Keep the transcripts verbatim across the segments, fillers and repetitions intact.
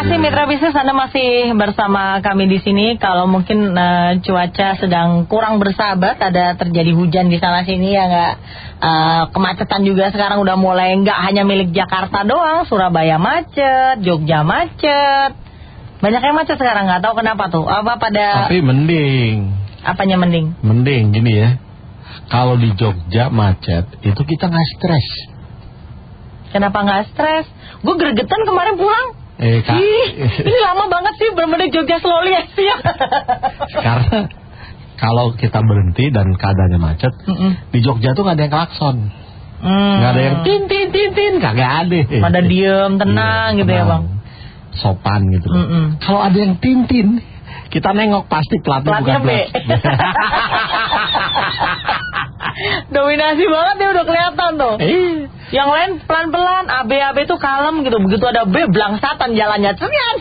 kasih mitra bisnis, Anda masih bersama kami di sini. Kalau mungkin uh, cuaca sedang kurang bersahabat, ada terjadi hujan di sana sini ya nggak. Uh, kemacetan juga sekarang udah mulai, nggak hanya milik Jakarta doang, Surabaya macet, Jogja macet, banyak yang macet sekarang, nggak tahu kenapa tuh. Apa pada? Tapi mending. Apanya mending? Mending gini ya. Kalau di Jogja macet, itu kita nggak stres. Kenapa nggak stres? Gue gregetan kemarin pulang. Eh, Kak. Ih, ini lama banget sih, bener-bener Jogja slowly ya sih. Karena kalau kita berhenti dan keadaannya macet, mm -mm. di Jogja tuh nggak ada yang klakson, mm. nggak ada yang tin tin tin tin, kagak ada. Pada diem, tenang iya, gitu tenang. Ya bang. Sopan gitu. Mm -mm. Kalau ada yang tin tin, kita nengok pasti platnya, platnya bukan plat. Dominasi banget ya, udah kelihatan tuh. Eh. Yang lain pelan-pelan, A B A B tuh kalem gitu. Begitu ada B, blangsatan jalannya.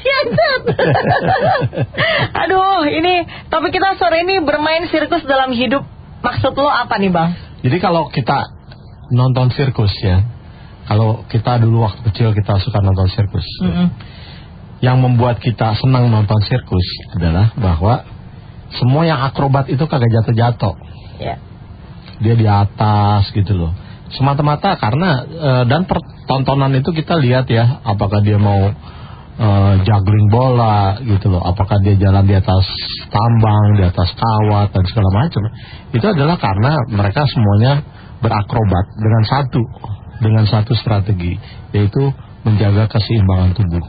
Aduh, ini topik kita sore ini bermain sirkus dalam hidup. Maksud lo apa nih bang? Jadi kalau kita nonton sirkus ya, kalau kita dulu waktu kecil kita suka nonton sirkus, mm -hmm. yang membuat kita senang nonton sirkus adalah bahwa semua yang akrobat itu kagak jatuh-jatuh. Yeah. Dia di atas gitu loh. Semata-mata karena e, dan pertontonan itu kita lihat ya, apakah dia mau e, juggling bola gitu loh, apakah dia jalan di atas tambang, di atas kawat dan segala macam. Itu adalah karena mereka semuanya berakrobat dengan satu dengan satu strategi, yaitu menjaga keseimbangan tubuh.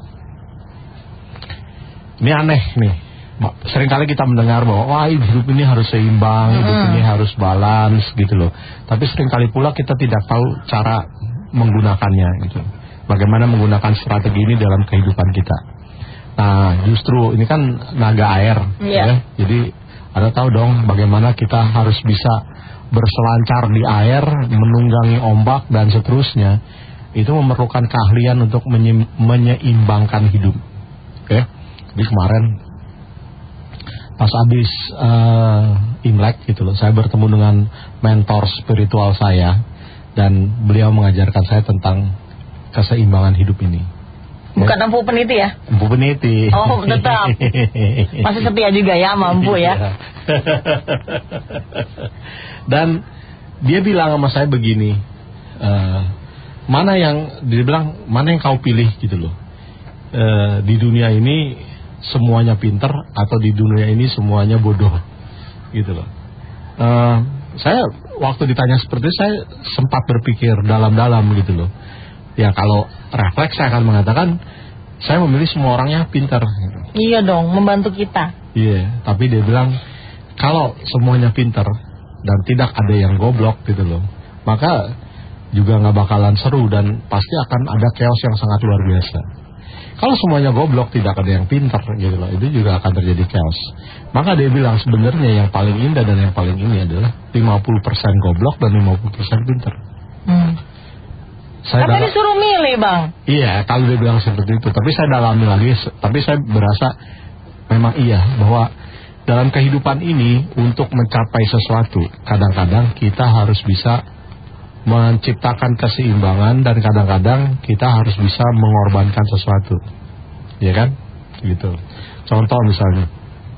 Ini aneh nih. Seringkali kita mendengar bahwa wah hidup ini harus seimbang, hidup hmm. ini harus balance gitu loh. Tapi seringkali pula kita tidak tahu cara menggunakannya gitu. Bagaimana menggunakan strategi ini dalam kehidupan kita. Nah justru ini kan naga air yeah. ya. Jadi Anda tahu dong bagaimana kita harus bisa berselancar di air, menunggangi ombak dan seterusnya. Itu memerlukan keahlian untuk menye menyeimbangkan hidup. Oke. Jadi kemarin pas habis uh, Imlek gitu loh, saya bertemu dengan mentor spiritual saya dan beliau mengajarkan saya tentang keseimbangan hidup ini. Bukan ya? Empu peniti ya? Empu peniti. Oh tetap. Masih setia juga ya, mampu ya. Dan dia bilang sama saya begini, uh, mana yang dia bilang mana yang kau pilih gitu loh. Uh, di dunia ini semuanya pinter atau di dunia ini semuanya bodoh gitu loh. Uh, saya waktu ditanya seperti itu saya sempat berpikir dalam-dalam gitu loh. Ya kalau refleks saya akan mengatakan saya memilih semua orangnya pinter. Iya dong, membantu kita. Iya, yeah, tapi dia bilang kalau semuanya pinter dan tidak ada yang goblok gitu loh, maka juga nggak bakalan seru dan pasti akan ada chaos yang sangat luar biasa. Kalau semuanya goblok, tidak ada yang pintar gitu loh, itu juga akan terjadi chaos. Maka dia bilang sebenarnya yang paling indah dan yang paling ini adalah lima puluh persen goblok dan lima puluh persen pintar. Hmm. Saya tapi disuruh milih bang. Iya, kalau dia bilang seperti itu. Tapi saya dalami lagi, tapi saya berasa memang iya bahwa dalam kehidupan ini untuk mencapai sesuatu, kadang-kadang kita harus bisa menciptakan keseimbangan dan kadang-kadang kita harus bisa mengorbankan sesuatu, ya kan? Gitu. Contoh misalnya,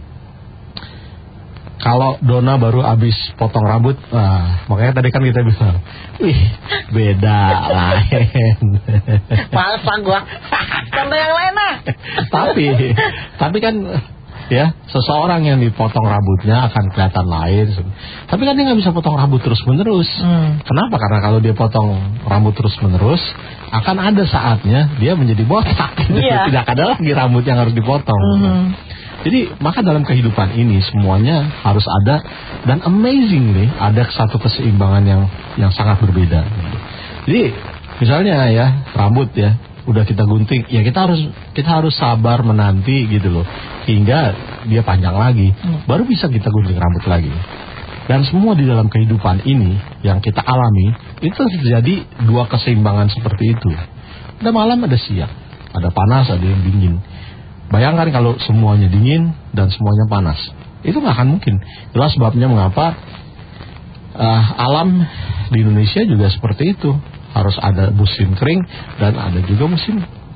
kalau Dona baru habis potong rambut, nah, makanya tadi kan kita bilang, wih beda lain. Males lah gua. Contoh yang lain lah. Tapi, tapi kan. Ya, seseorang yang dipotong rambutnya akan kelihatan lain. Tapi kan dia nggak bisa potong rambut terus-menerus. Hmm. Kenapa? Karena kalau dia potong rambut terus-menerus, akan ada saatnya dia menjadi botak. Yeah. Tidak ada lagi rambut yang harus dipotong. Hmm. Jadi, maka dalam kehidupan ini semuanya harus ada, dan amazingly ada satu keseimbangan yang yang sangat berbeda. Jadi, misalnya ya rambut ya. Udah kita gunting, ya kita harus kita harus sabar menanti gitu loh hingga dia panjang lagi, hmm. baru bisa kita gunting rambut lagi. Dan semua di dalam kehidupan ini yang kita alami itu terjadi dua keseimbangan seperti itu. Ada malam, ada siang, ada panas, ada yang dingin. Bayangkan kalau semuanya dingin dan semuanya panas, itu nggak akan mungkin. Itulah sebabnya mengapa uh, alam di Indonesia juga seperti itu. Harus ada musim kering dan ada juga musim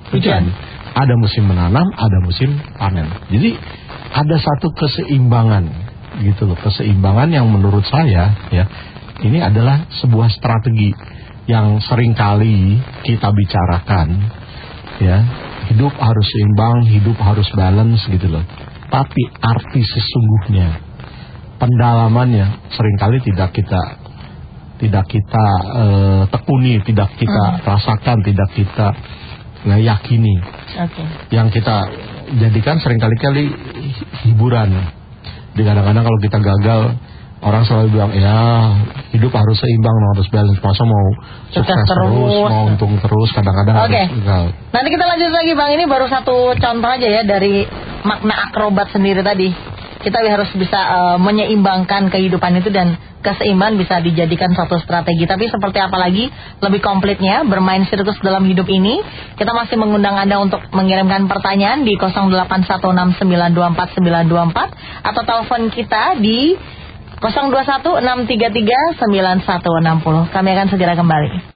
hujan. Ada musim menanam, ada musim panen. Jadi ada satu keseimbangan gitu loh, keseimbangan yang menurut saya ya ini adalah sebuah strategi yang seringkali kita bicarakan ya, hidup harus seimbang, hidup harus balance gitu loh. Tapi arti sesungguhnya, pendalamannya seringkali tidak kita tidak kita uh, tekuni, tidak kita hmm. rasakan, tidak kita uh, yakini. Okay. Yang kita jadikan seringkali-kali hiburan. Di kadang-kadang kalau kita gagal, orang selalu bilang, ya hidup harus seimbang, harus balance. Masa mau sukses terus, terus, mau untung terus, kadang-kadang okay. harus gagal. Nanti kita lanjut lagi Bang, ini baru satu contoh aja ya dari makna akrobat sendiri tadi. Kita harus bisa uh, menyeimbangkan kehidupan itu, dan keseimbangan bisa dijadikan satu strategi. Tapi seperti apa lagi lebih komplitnya bermain sirkus dalam hidup ini, kita masih mengundang Anda untuk mengirimkan pertanyaan di nol delapan satu enam sembilan dua empat sembilan dua empat atau telepon kita di nol dua satu enam tiga tiga sembilan satu enam nol. Kami akan segera kembali.